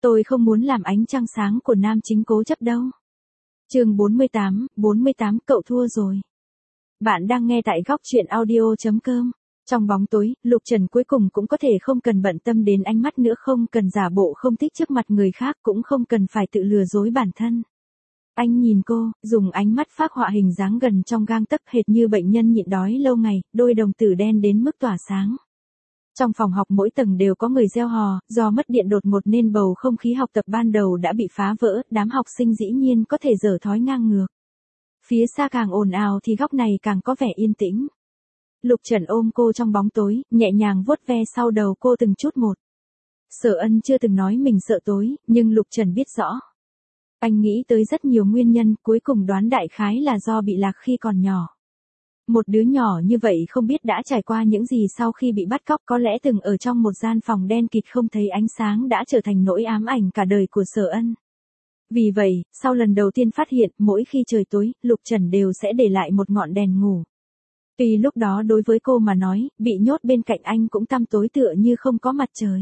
Tôi không muốn làm ánh trăng sáng của nam chính cố chấp đâu. Chương 48, cậu thua rồi. Bạn đang nghe tại góc truyện audio.com. Trong bóng tối, Lục Trần cuối cùng cũng có thể không cần bận tâm đến ánh mắt nữa, không cần giả bộ không thích trước mặt người khác, cũng không cần phải tự lừa dối bản thân. Anh nhìn cô, dùng ánh mắt phác họa hình dáng gần trong gang tấc, hệt như bệnh nhân nhịn đói lâu ngày, đôi đồng tử đen đến mức tỏa sáng. Trong phòng học mỗi tầng đều có người reo hò, do mất điện đột ngột nên bầu không khí học tập ban đầu đã bị phá vỡ, đám học sinh dĩ nhiên có thể dở thói ngang ngược. Phía xa càng ồn ào thì góc này càng có vẻ yên tĩnh. Lục Trần ôm cô trong bóng tối, nhẹ nhàng vuốt ve sau đầu cô từng chút một. Sở Ân chưa từng nói mình sợ tối, nhưng Lục Trần biết rõ. Anh nghĩ tới rất nhiều nguyên nhân, cuối cùng đoán đại khái là do bị lạc khi còn nhỏ. Một đứa nhỏ như vậy không biết đã trải qua những gì sau khi bị bắt cóc, có lẽ từng ở trong một gian phòng đen kịt không thấy ánh sáng đã trở thành nỗi ám ảnh cả đời của Sở Ân. Vì vậy, sau lần đầu tiên phát hiện, mỗi khi trời tối, Lục Trần đều sẽ để lại một ngọn đèn ngủ. Tuy lúc đó đối với cô mà nói, bị nhốt bên cạnh anh cũng tăm tối tựa như không có mặt trời.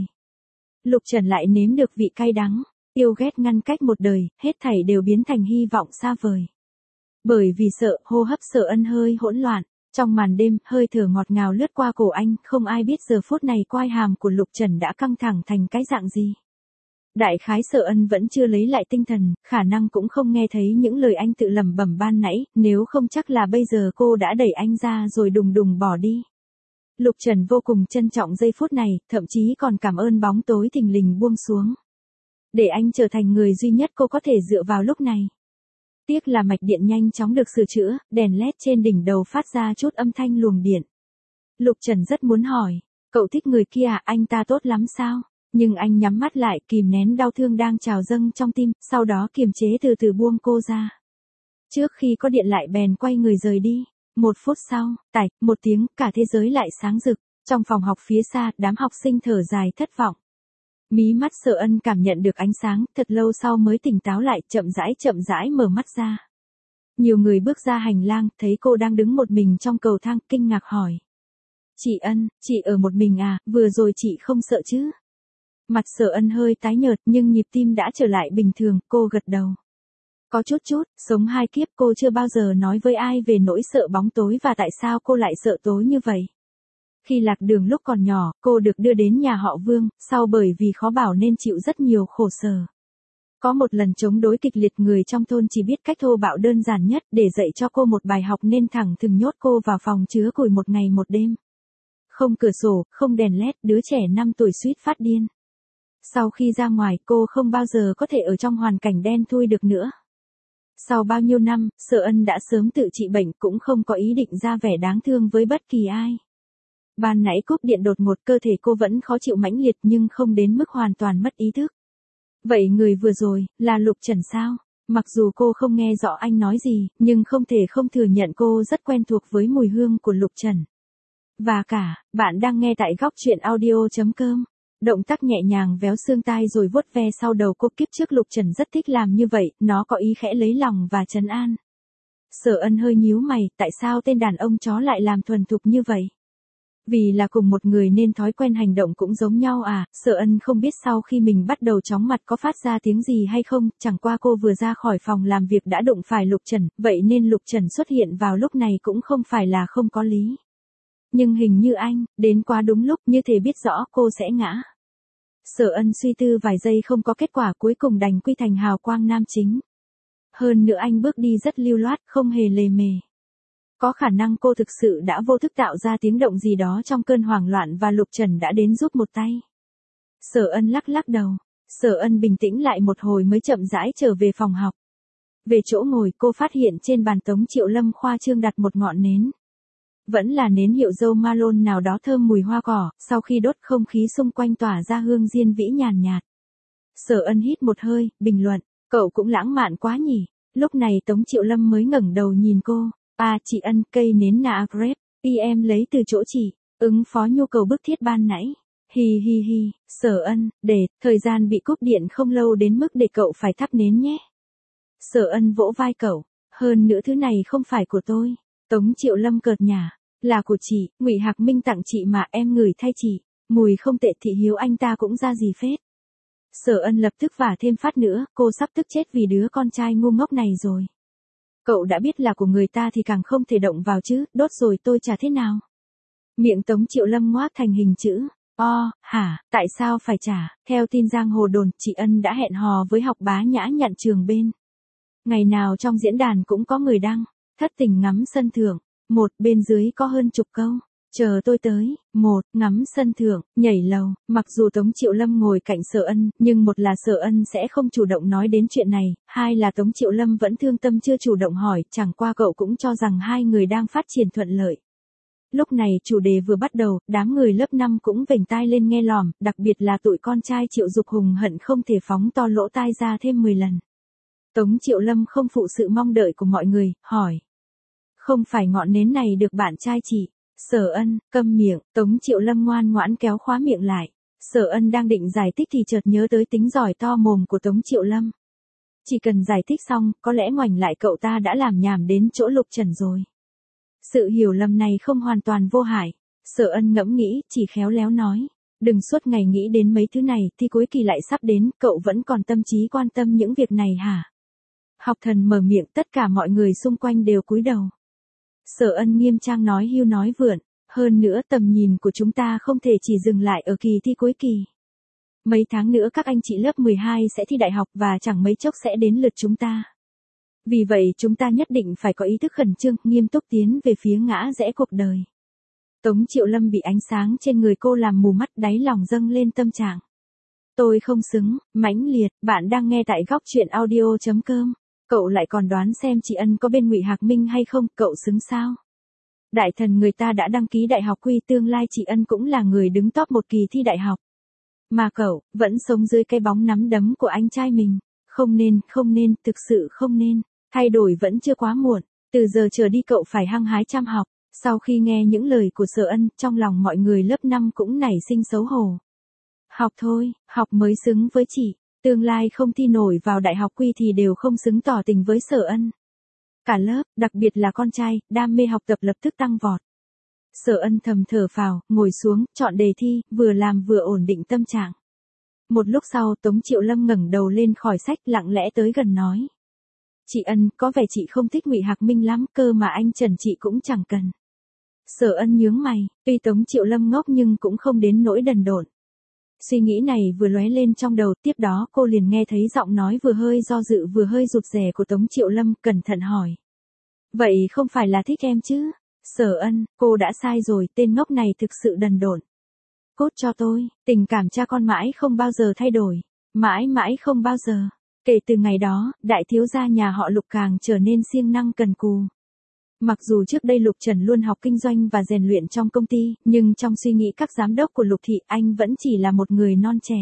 Lục Trần lại nếm được vị cay đắng, yêu ghét ngăn cách một đời, hết thảy đều biến thành hy vọng xa vời. Bởi vì sợ, hô hấp Sở Ân hơi hỗn loạn, trong màn đêm, hơi thở ngọt ngào lướt qua cổ anh, không ai biết giờ phút này quai hàm của Lục Trần đã căng thẳng thành cái dạng gì. Đại khái Sở Ân vẫn chưa lấy lại tinh thần, khả năng cũng không nghe thấy những lời anh tự lẩm bẩm ban nãy, nếu không chắc là bây giờ cô đã đẩy anh ra rồi đùng đùng bỏ đi. Lục Trần vô cùng trân trọng giây phút này, thậm chí còn cảm ơn bóng tối thình lình buông xuống. Để anh trở thành người duy nhất cô có thể dựa vào lúc này. Tiếc là mạch điện nhanh chóng được sửa chữa, đèn led trên đỉnh đầu phát ra chút âm thanh luồng điện. Lục Trần rất muốn hỏi, cậu thích người kia à, anh ta tốt lắm sao? Nhưng anh nhắm mắt lại, kìm nén đau thương đang trào dâng trong tim, sau đó kiềm chế từ từ buông cô ra. Trước khi có điện lại bèn quay người rời đi. 1 phút sau, tạch, một tiếng, cả thế giới lại sáng rực. Trong phòng học phía xa, đám học sinh thở dài thất vọng. Mí mắt Sở Ân cảm nhận được ánh sáng, thật lâu sau mới tỉnh táo lại, chậm rãi mở mắt ra. Nhiều người bước ra hành lang, thấy cô đang đứng một mình trong cầu thang, kinh ngạc hỏi. Chị Ân, chị ở một mình à, vừa rồi chị không sợ chứ? Mặt Sở Ân hơi tái nhợt nhưng nhịp tim đã trở lại bình thường, cô gật đầu. Có chút, sống 2 kiếp cô chưa bao giờ nói với ai về nỗi sợ bóng tối và tại sao cô lại sợ tối như vậy. Khi lạc đường lúc còn nhỏ, cô được đưa đến nhà họ Vương, sau bởi vì khó bảo nên chịu rất nhiều khổ sở. Có một lần chống đối kịch liệt, người trong thôn chỉ biết cách thô bạo đơn giản nhất để dạy cho cô một bài học nên thẳng thừng nhốt cô vào phòng chứa củi một ngày một đêm. Không cửa sổ, không đèn led, đứa trẻ 5 tuổi suýt phát điên. Sau khi ra ngoài, cô không bao giờ có thể ở trong hoàn cảnh đen thui được nữa. Sau bao nhiêu năm, Sở Ân đã sớm tự trị bệnh, cũng không có ý định ra vẻ đáng thương với bất kỳ ai. Ban nãy cúp điện đột ngột, cơ thể cô vẫn khó chịu mãnh liệt nhưng không đến mức hoàn toàn mất ý thức. Vậy người vừa rồi, là Lục Trần sao? Mặc dù cô không nghe rõ anh nói gì, nhưng không thể không thừa nhận cô rất quen thuộc với mùi hương của Lục Trần. Và cả, bạn đang nghe tại góc truyện audio.com. Động tác nhẹ nhàng véo xương tai rồi vuốt ve sau đầu cô, kiếp trước Lục Trần rất thích làm như vậy, nó có ý khẽ lấy lòng và trấn an. Sở Ân hơi nhíu mày, tại sao tên đàn ông chó lại làm thuần thục như vậy? Vì là cùng một người nên thói quen hành động cũng giống nhau à? Sở Ân không biết sau khi mình bắt đầu chóng mặt có phát ra tiếng gì hay không, chẳng qua cô vừa ra khỏi phòng làm việc đã đụng phải Lục Trần, vậy nên Lục Trần xuất hiện vào lúc này cũng không phải là không có lý. Nhưng hình như anh, đến quá đúng lúc, như thể biết rõ cô sẽ ngã. Sở Ân suy tư vài giây không có kết quả, cuối cùng đành quy thành hào quang nam chính. Hơn nữa anh bước đi rất lưu loát, không hề lề mề. Có khả năng cô thực sự đã vô thức tạo ra tiếng động gì đó trong cơn hoảng loạn và Lục Trần đã đến giúp một tay. Sở Ân lắc đầu. Sở Ân bình tĩnh lại một hồi mới chậm rãi trở về phòng học. Về chỗ ngồi, cô phát hiện trên bàn Tống Triệu Lâm khoa trương đặt một ngọn nến. Vẫn là nến hiệu dâu Malone nào đó thơm mùi hoa cỏ, sau khi đốt không khí xung quanh tỏa ra hương diên vĩ nhàn nhạt. Sở Ân hít một hơi, bình luận, cậu cũng lãng mạn quá nhỉ. Lúc này Tống Triệu Lâm mới ngẩng đầu nhìn cô. À chị Ân, cây nến nà Agrep, em lấy từ chỗ chị, ứng phó nhu cầu bức thiết ban nãy. Hi, Sở Ân, thời gian bị cúp điện không lâu đến mức để cậu phải thắp nến nhé. Sở Ân vỗ vai cậu, hơn nữa thứ này không phải của tôi. Tống Triệu Lâm cợt nhả, là của chị, Ngụy Hạc Minh tặng chị mà, em ngửi thay chị, mùi không tệ. Thị Hiếu anh ta cũng ra gì phết. Sở Ân lập tức vả thêm phát nữa, cô sắp tức chết vì đứa con trai ngu ngốc này rồi. Cậu đã biết là của người ta thì càng không thể động vào chứ, đốt rồi tôi trả thế nào? Miệng Tống Triệu Lâm ngoác thành hình chữ. Hả, tại sao phải trả? Theo tin giang hồ đồn, chị Ân đã hẹn hò với Học Bá Nhã nhận trường bên. Ngày nào trong diễn đàn cũng có người đăng, thất tình ngắm sân thượng, bên dưới có hơn chục câu. Chờ tôi tới, ngắm sân thượng, nhảy lầu, mặc dù Tống Triệu Lâm ngồi cạnh Sở Ân, nhưng một là Sở Ân sẽ không chủ động nói đến chuyện này, hai là Tống Triệu Lâm vẫn thương tâm chưa chủ động hỏi, chẳng qua cậu cũng cho rằng hai người đang phát triển thuận lợi. Lúc này chủ đề vừa bắt đầu, đám người lớp 5 cũng vểnh tai lên nghe lỏm, đặc biệt là tụi con trai Triệu Dục hùng hận không thể phóng to lỗ tai ra thêm 10 lần. Tống Triệu Lâm không phụ sự mong đợi của mọi người, hỏi. Không phải ngọn nến này được bạn trai chị? Sở Ân, câm miệng, Tống Triệu Lâm ngoan ngoãn kéo khóa miệng lại. Sở Ân đang định giải thích thì chợt nhớ tới tính giỏi to mồm của Tống Triệu Lâm. Chỉ cần giải thích xong, có lẽ ngoảnh lại cậu ta đã làm nhảm đến chỗ Lục Trần rồi. Sự hiểu lầm này không hoàn toàn vô hại. Sở Ân ngẫm nghĩ, chỉ khéo léo nói. Đừng suốt ngày nghĩ đến mấy thứ này, thi cuối kỳ lại sắp đến, cậu vẫn còn tâm trí quan tâm những việc này hả? Học Thần mở miệng, tất cả mọi người xung quanh đều cúi đầu. Sở Ân nghiêm trang nói hưu nói vượn, hơn nữa tầm nhìn của chúng ta không thể chỉ dừng lại ở kỳ thi cuối kỳ. Mấy tháng nữa các anh chị lớp 12 sẽ thi đại học và chẳng mấy chốc sẽ đến lượt chúng ta. Vì vậy chúng ta nhất định phải có ý thức khẩn trương, nghiêm túc tiến về phía ngã rẽ cuộc đời. Tống Triệu Lâm bị ánh sáng trên người cô làm mù mắt, đáy lòng dâng lên tâm trạng. Tôi không xứng, mãnh liệt, bạn đang nghe tại góc truyện audio.com. Cậu lại còn đoán xem chị Ân có bên Ngụy Hạc Minh hay không, cậu xứng sao? Đại thần người ta đã đăng ký đại học quy, tương lai chị Ân cũng là người đứng top một kỳ thi đại học. Mà cậu, vẫn sống dưới cái bóng nắm đấm của anh trai mình. Không nên, thực sự không nên. Thay đổi vẫn chưa quá muộn, từ giờ trở đi cậu phải hăng hái chăm học. Sau khi nghe những lời của Sở Ân, trong lòng mọi người lớp 5 cũng nảy sinh xấu hổ. Học thôi, học mới xứng với chị. Tương lai không thi nổi vào đại học quy thì đều không xứng tỏ tình với Sở Ân. Cả lớp, đặc biệt là con trai, đam mê học tập lập tức tăng vọt. Sở Ân thầm thở phào, ngồi xuống, chọn đề thi, vừa làm vừa ổn định tâm trạng. Một lúc sau Tống Triệu Lâm ngẩng đầu lên khỏi sách, lặng lẽ tới gần nói. Chị Ân, có vẻ chị không thích Ngụy Hạc Minh lắm, cơ mà anh Trần chị cũng chẳng cần. Sở Ân nhướng mày, tuy Tống Triệu Lâm ngốc nhưng cũng không đến nỗi đần độn. Suy nghĩ này vừa lóe lên trong đầu, tiếp đó cô liền nghe thấy giọng nói vừa hơi do dự vừa hơi rụt rè của Tống Triệu Lâm, cẩn thận hỏi. Vậy không phải là thích em chứ? Sở Ân, cô đã sai rồi, tên ngốc này thực sự đần độn. Cốt cho tôi, tình cảm cha con mãi không bao giờ thay đổi. Mãi mãi không bao giờ. Kể từ ngày đó, đại thiếu gia nhà họ Lục càng trở nên siêng năng cần cù. Mặc dù trước đây Lục Trần luôn học kinh doanh và rèn luyện trong công ty, nhưng trong suy nghĩ các giám đốc của Lục Thị, anh vẫn chỉ là một người non trẻ.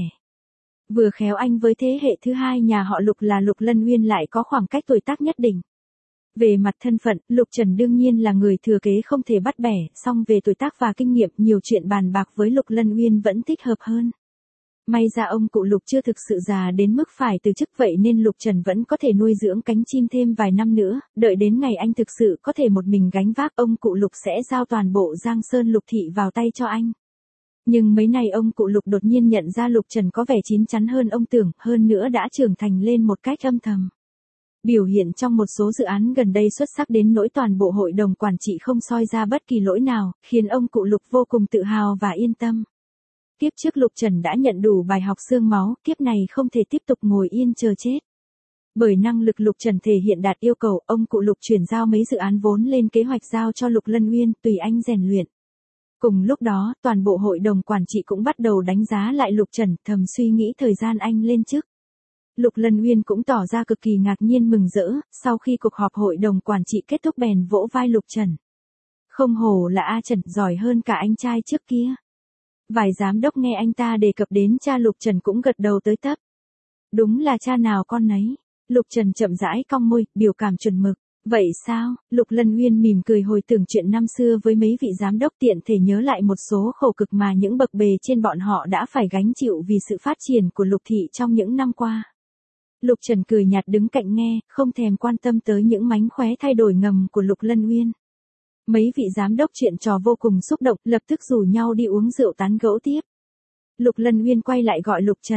Vừa khéo anh với thế hệ thứ hai nhà họ Lục là Lục Lân Uyên lại có khoảng cách tuổi tác nhất định. Về mặt thân phận, Lục Trần đương nhiên là người thừa kế không thể bắt bẻ, song về tuổi tác và kinh nghiệm nhiều chuyện bàn bạc với Lục Lân Uyên vẫn thích hợp hơn. May ra ông cụ Lục chưa thực sự già đến mức phải từ chức, vậy nên Lục Trần vẫn có thể nuôi dưỡng cánh chim thêm vài năm nữa, đợi đến ngày anh thực sự có thể một mình gánh vác, ông cụ Lục sẽ giao toàn bộ Giang Sơn Lục Thị vào tay cho anh. Nhưng mấy này ông cụ Lục đột nhiên nhận ra Lục Trần có vẻ chín chắn hơn ông tưởng, hơn nữa đã trưởng thành lên một cách âm thầm. Biểu hiện trong một số dự án gần đây xuất sắc đến nỗi toàn bộ hội đồng quản trị không soi ra bất kỳ lỗi nào, khiến ông cụ Lục vô cùng tự hào và yên tâm. Kiếp trước Lục Trần đã nhận đủ bài học xương máu, kiếp này không thể tiếp tục ngồi yên chờ chết. Bởi năng lực Lục Trần thể hiện đạt yêu cầu, ông cụ Lục chuyển giao mấy dự án vốn lên kế hoạch giao cho Lục Lân Uyên, tùy anh rèn luyện. Cùng lúc đó, toàn bộ hội đồng quản trị cũng bắt đầu đánh giá lại Lục Trần, thầm suy nghĩ thời gian anh lên chức. Lục Lân Uyên cũng tỏ ra cực kỳ ngạc nhiên mừng rỡ, sau khi cuộc họp hội đồng quản trị kết thúc bèn vỗ vai Lục Trần. Không hổ là A Trần, giỏi hơn cả anh trai trước kia. Vài giám đốc nghe anh ta đề cập đến cha Lục Trần cũng gật đầu tới tấp. Đúng là cha nào con nấy. Lục Trần chậm rãi cong môi, biểu cảm chuẩn mực. Vậy sao? Lục Lân Uyên mỉm cười hồi tưởng chuyện năm xưa với mấy vị giám đốc, tiện thể nhớ lại một số khổ cực mà những bậc bề trên bọn họ đã phải gánh chịu vì sự phát triển của Lục Thị trong những năm qua. Lục Trần cười nhạt đứng cạnh nghe, không thèm quan tâm tới những mánh khóe thay đổi ngầm của Lục Lân Uyên. Mấy vị giám đốc chuyện trò vô cùng xúc động, lập tức rủ nhau đi uống rượu tán gẫu tiếp. Lục Lân Uyên quay lại gọi Lục Trần.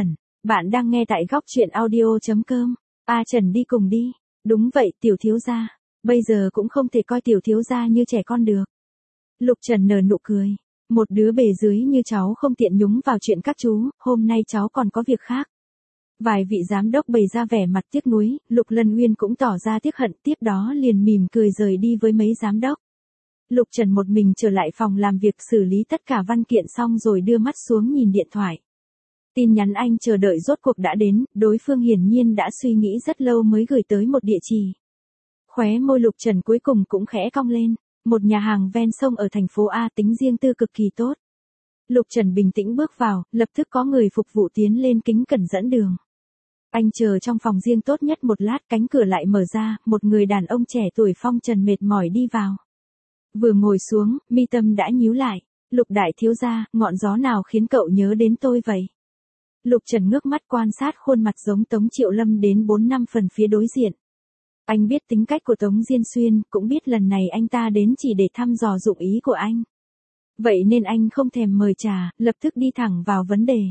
Bạn đang nghe tại góc chuyện audio.com. Trần đi cùng đi. Đúng vậy tiểu thiếu gia. Bây giờ cũng không thể coi tiểu thiếu gia như trẻ con được. Lục Trần nở nụ cười. Một đứa bề dưới như cháu không tiện nhúng vào chuyện các chú, hôm nay cháu còn có việc khác. Vài vị giám đốc bày ra vẻ mặt tiếc nuối, Lục Lân Uyên cũng tỏ ra tiếc hận, tiếp đó liền mỉm cười rời đi với mấy giám đốc. Lục Trần một mình trở lại phòng làm việc xử lý tất cả văn kiện xong rồi đưa mắt xuống nhìn điện thoại. Tin nhắn anh chờ đợi rốt cuộc đã đến, đối phương hiển nhiên đã suy nghĩ rất lâu mới gửi tới một địa chỉ. Khóe môi Lục Trần cuối cùng cũng khẽ cong lên, một nhà hàng ven sông ở thành phố A tính riêng tư cực kỳ tốt. Lục Trần bình tĩnh bước vào, lập tức có người phục vụ tiến lên kính cẩn dẫn đường. Anh chờ trong phòng riêng tốt nhất một lát, cánh cửa lại mở ra, một người đàn ông trẻ tuổi phong trần mệt mỏi đi vào. Vừa ngồi xuống, mi tâm đã nhíu lại. Lục đại thiếu gia, ngọn gió nào khiến cậu nhớ đến tôi vậy? Lục Trần ngước mắt quan sát khuôn mặt giống Tống Triệu Lâm đến 4-5 phần phía đối diện. Anh biết tính cách của Tống Diên Xuyên, cũng biết lần này anh ta đến chỉ để thăm dò dụng ý của anh. Vậy nên anh không thèm mời trà, lập tức đi thẳng vào vấn đề.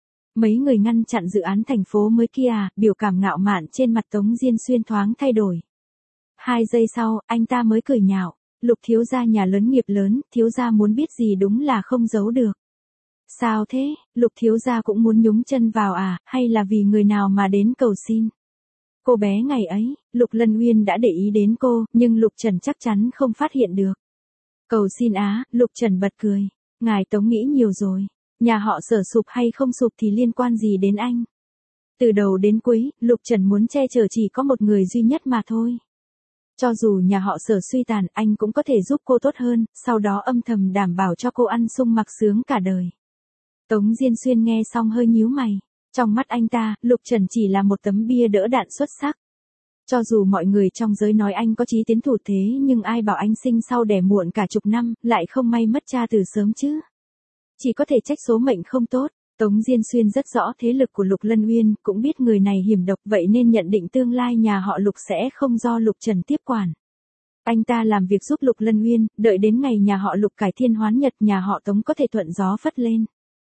Mấy người ngăn chặn dự án thành phố mới kia, biểu cảm ngạo mạn trên mặt Tống Diên Xuyên thoáng thay đổi. 2 giây sau, anh ta mới cười nhạo. Lục thiếu gia nhà lớn nghiệp lớn, thiếu gia muốn biết gì đúng là không giấu được. Sao thế, Lục thiếu gia cũng muốn nhúng chân vào hay là vì người nào mà đến cầu xin? Cô bé ngày ấy, Lục Lân Uyên đã để ý đến cô, nhưng Lục Trần chắc chắn không phát hiện được. Cầu xin Lục Trần bật cười. Ngài Tống nghĩ nhiều rồi. Nhà họ Sở sụp hay không sụp thì liên quan gì đến anh? Từ đầu đến cuối, Lục Trần muốn che chở chỉ có một người duy nhất mà thôi. Cho dù nhà họ Sở suy tàn, anh cũng có thể giúp cô tốt hơn, sau đó âm thầm đảm bảo cho cô ăn sung mặc sướng cả đời. Tống Diên Xuyên nghe xong hơi nhíu mày. Trong mắt anh ta, Lục Trần chỉ là một tấm bia đỡ đạn xuất sắc. Cho dù mọi người trong giới nói anh có chí tiến thủ thế, nhưng ai bảo anh sinh sau đẻ muộn cả chục năm, lại không may mất cha từ sớm chứ. Chỉ có thể trách số mệnh không tốt. Tống Diên Xuyên rất rõ thế lực của Lục Lân Uyên, cũng biết người này hiểm độc, vậy nên nhận định tương lai nhà họ Lục sẽ không do Lục Trần tiếp quản. Anh ta làm việc giúp Lục Lân Uyên, đợi đến ngày nhà họ Lục cải thiên hoán nhật, nhà họ Tống có thể thuận gió phất lên.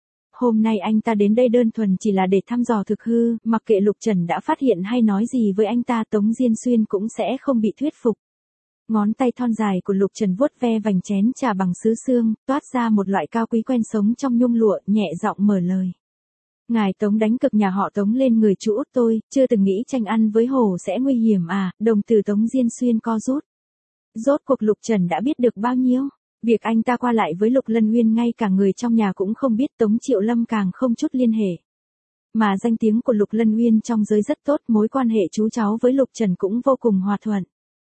Hôm nay anh ta đến đây đơn thuần chỉ là để thăm dò thực hư, mặc kệ Lục Trần đã phát hiện hay nói gì với anh ta, Tống Diên Xuyên cũng sẽ không bị thuyết phục. Ngón tay thon dài của Lục Trần vuốt ve vành chén trà bằng sứ xương, toát ra một loại cao quý quen sống trong nhung lụa, nhẹ giọng mở lời. Ngài Tống đánh cực nhà họ Tống lên người chú út tôi, chưa từng nghĩ tranh ăn với hổ sẽ nguy hiểm đồng từ Tống Diên Xuyên co rút. Rốt cuộc Lục Trần đã biết được bao nhiêu? Việc anh ta qua lại với Lục Lân Uyên ngay cả người trong nhà cũng không biết, Tống Triệu Lâm càng không chút liên hệ. Mà danh tiếng của Lục Lân Uyên trong giới rất tốt, mối quan hệ chú cháu với Lục Trần cũng vô cùng hòa thuận.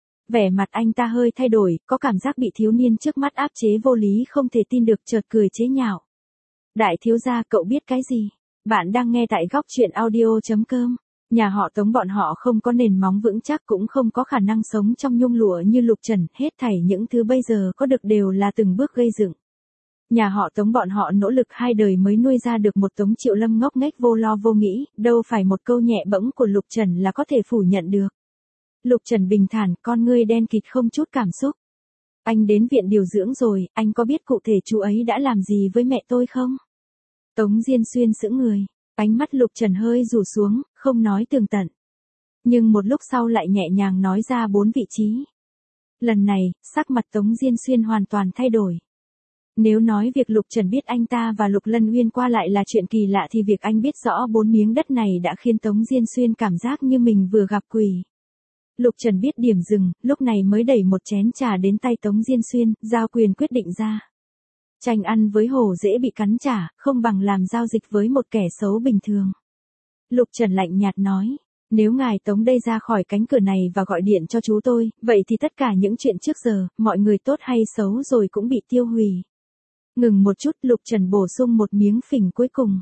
Vẻ mặt anh ta hơi thay đổi, có cảm giác bị thiếu niên trước mắt áp chế vô lý không thể tin được, chợt cười chế nhạo. Đại thiếu gia, cậu biết cái gì? Bạn đang nghe tại góc chuyện audio.com. Nhà họ Tống bọn họ không có nền móng vững chắc, cũng không có khả năng sống trong nhung lụa như Lục Trần, hết thảy những thứ bây giờ có được đều là từng bước gây dựng. Nhà họ Tống bọn họ nỗ lực 2 đời mới nuôi ra được một Tống Triệu Lâm ngốc nghếch vô lo vô nghĩ, đâu phải một câu nhẹ bẫng của Lục Trần là có thể phủ nhận được. Lục Trần bình thản, con ngươi đen kịt không chút cảm xúc. Anh đến viện điều dưỡng rồi, anh có biết cụ thể chú ấy đã làm gì với mẹ tôi không? Tống Diên Xuyên sững người, ánh mắt Lục Trần hơi rủ xuống, không nói tường tận. Nhưng một lúc sau lại nhẹ nhàng nói ra 4 vị trí. Lần này, sắc mặt Tống Diên Xuyên hoàn toàn thay đổi. Nếu nói việc Lục Trần biết anh ta và Lục Lân Uyên qua lại là chuyện kỳ lạ thì việc anh biết rõ 4 miếng đất này đã khiến Tống Diên Xuyên cảm giác như mình vừa gặp quỷ. Lục Trần biết điểm dừng, lúc này mới đẩy một chén trà đến tay Tống Diên Xuyên, giao quyền quyết định ra. Tranh ăn với hổ dễ bị cắn trả, không bằng làm giao dịch với một kẻ xấu bình thường. Lục Trần lạnh nhạt nói, nếu ngài Tống đây ra khỏi cánh cửa này và gọi điện cho chú tôi, vậy thì tất cả những chuyện trước giờ, mọi người tốt hay xấu rồi cũng bị tiêu hủy. Ngừng một chút, Lục Trần bổ sung một miếng phỉnh cuối cùng.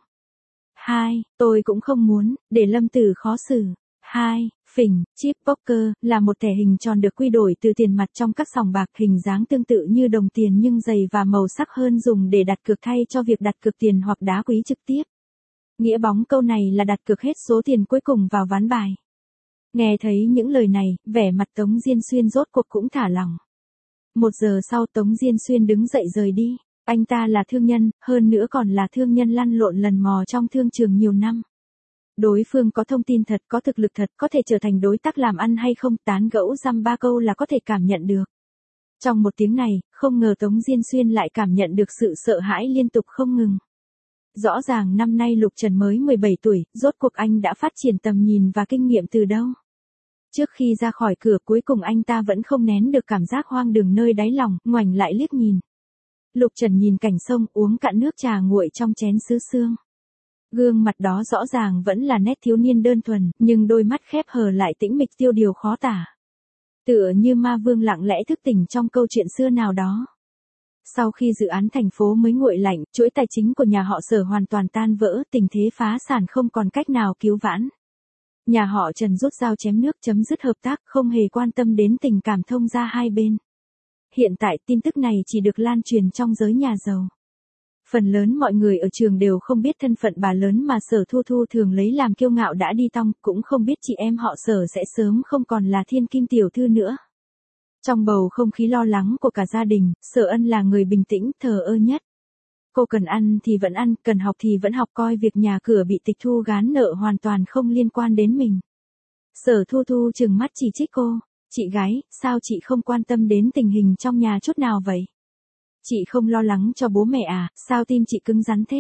2. Tôi cũng không muốn, để Lâm Tử khó xử. 2. Phỉnh, chip poker, là một thẻ hình tròn được quy đổi từ tiền mặt trong các sòng bạc, hình dáng tương tự như đồng tiền nhưng dày và màu sắc hơn, dùng để đặt cược thay cho việc đặt cược tiền hoặc đá quý trực tiếp. Nghĩa bóng câu này là đặt cược hết số tiền cuối cùng vào ván bài. Nghe thấy những lời này, vẻ mặt Tống Diên Xuyên rốt cuộc cũng thả lỏng. 1 giờ sau Tống Diên Xuyên đứng dậy rời đi. Anh ta là thương nhân, hơn nữa còn là thương nhân lăn lộn lần mò trong thương trường nhiều năm. Đối phương có thông tin thật, có thực lực thật, có thể trở thành đối tác làm ăn hay không, tán gẫu dăm ba câu là có thể cảm nhận được. Trong một tiếng này, không ngờ Tống Diên Xuyên lại cảm nhận được sự sợ hãi liên tục không ngừng. Rõ ràng năm nay Lục Trần mới 17 tuổi, rốt cuộc anh đã phát triển tầm nhìn và kinh nghiệm từ đâu. Trước khi ra khỏi cửa cuối cùng anh ta vẫn không nén được cảm giác hoang đường nơi đáy lòng, ngoảnh lại liếc nhìn. Lục Trần nhìn cảnh sông, uống cạn nước trà nguội trong chén sứ xương. Gương mặt đó rõ ràng vẫn là nét thiếu niên đơn thuần, nhưng đôi mắt khép hờ lại tĩnh mịch tiêu điều khó tả. Tựa như ma vương lặng lẽ thức tỉnh trong câu chuyện xưa nào đó. Sau khi dự án thành phố mới nguội lạnh, chuỗi tài chính của nhà họ Sở hoàn toàn tan vỡ, tình thế phá sản không còn cách nào cứu vãn. Nhà họ Trần rút dao chém nước chấm dứt hợp tác, không hề quan tâm đến tình cảm thông gia hai bên. Hiện tại tin tức này chỉ được lan truyền trong giới nhà giàu. Phần lớn mọi người ở trường đều không biết thân phận bà lớn mà Sở Thu Thu thường lấy làm kiêu ngạo đã đi tong, cũng không biết chị em họ Sở sẽ sớm không còn là thiên kim tiểu thư nữa. Trong bầu không khí lo lắng của cả gia đình, Sở Ân là người bình tĩnh, thờ ơ nhất. Cô cần ăn thì vẫn ăn, cần học thì vẫn học, coi việc nhà cửa bị tịch thu gán nợ hoàn toàn không liên quan đến mình. Sở Thu Thu trừng mắt chỉ trích cô, chị gái, sao chị không quan tâm đến tình hình trong nhà chút nào vậy? Chị không lo lắng cho bố mẹ à, sao tim chị cứng rắn thế?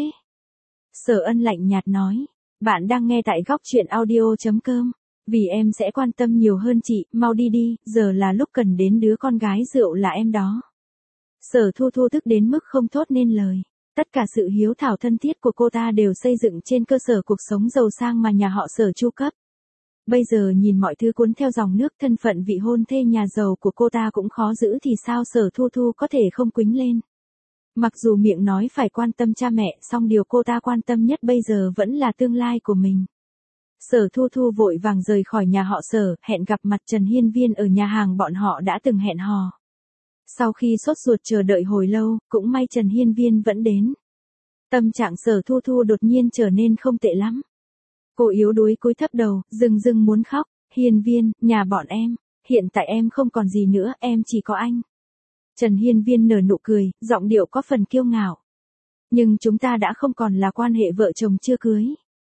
Sở Ân lạnh nhạt nói, bạn đang nghe tại góc truyện audio.com. Vì em sẽ quan tâm nhiều hơn chị, mau đi đi, giờ là lúc cần đến đứa con gái rượu là em đó. Sở Thu Thu tức đến mức không thốt nên lời. Tất cả sự hiếu thảo thân thiết của cô ta đều xây dựng trên cơ sở cuộc sống giàu sang mà nhà họ Sở chu cấp. Bây giờ nhìn mọi thứ cuốn theo dòng nước, thân phận vị hôn thê nhà giàu của cô ta cũng khó giữ thì sao Sở Thu Thu có thể không quýnh lên. Mặc dù miệng nói phải quan tâm cha mẹ, song điều cô ta quan tâm nhất bây giờ vẫn là tương lai của mình. Sở Thu Thu vội vàng rời khỏi nhà họ Sở, hẹn gặp mặt Trần Hiên Viên ở nhà hàng bọn họ đã từng hẹn hò. Sau khi sốt ruột chờ đợi hồi lâu, cũng may Trần Hiên Viên vẫn đến. Tâm trạng Sở Thu Thu đột nhiên trở nên không tệ lắm. Cô yếu đuối cúi thấp đầu, rưng muốn khóc. Hiên Viên, nhà bọn em, hiện tại em không còn gì nữa, em chỉ có anh. Trần Hiên Viên nở nụ cười, giọng điệu có phần kiêu ngạo. Nhưng chúng ta đã không còn là quan hệ vợ chồng chưa cưới.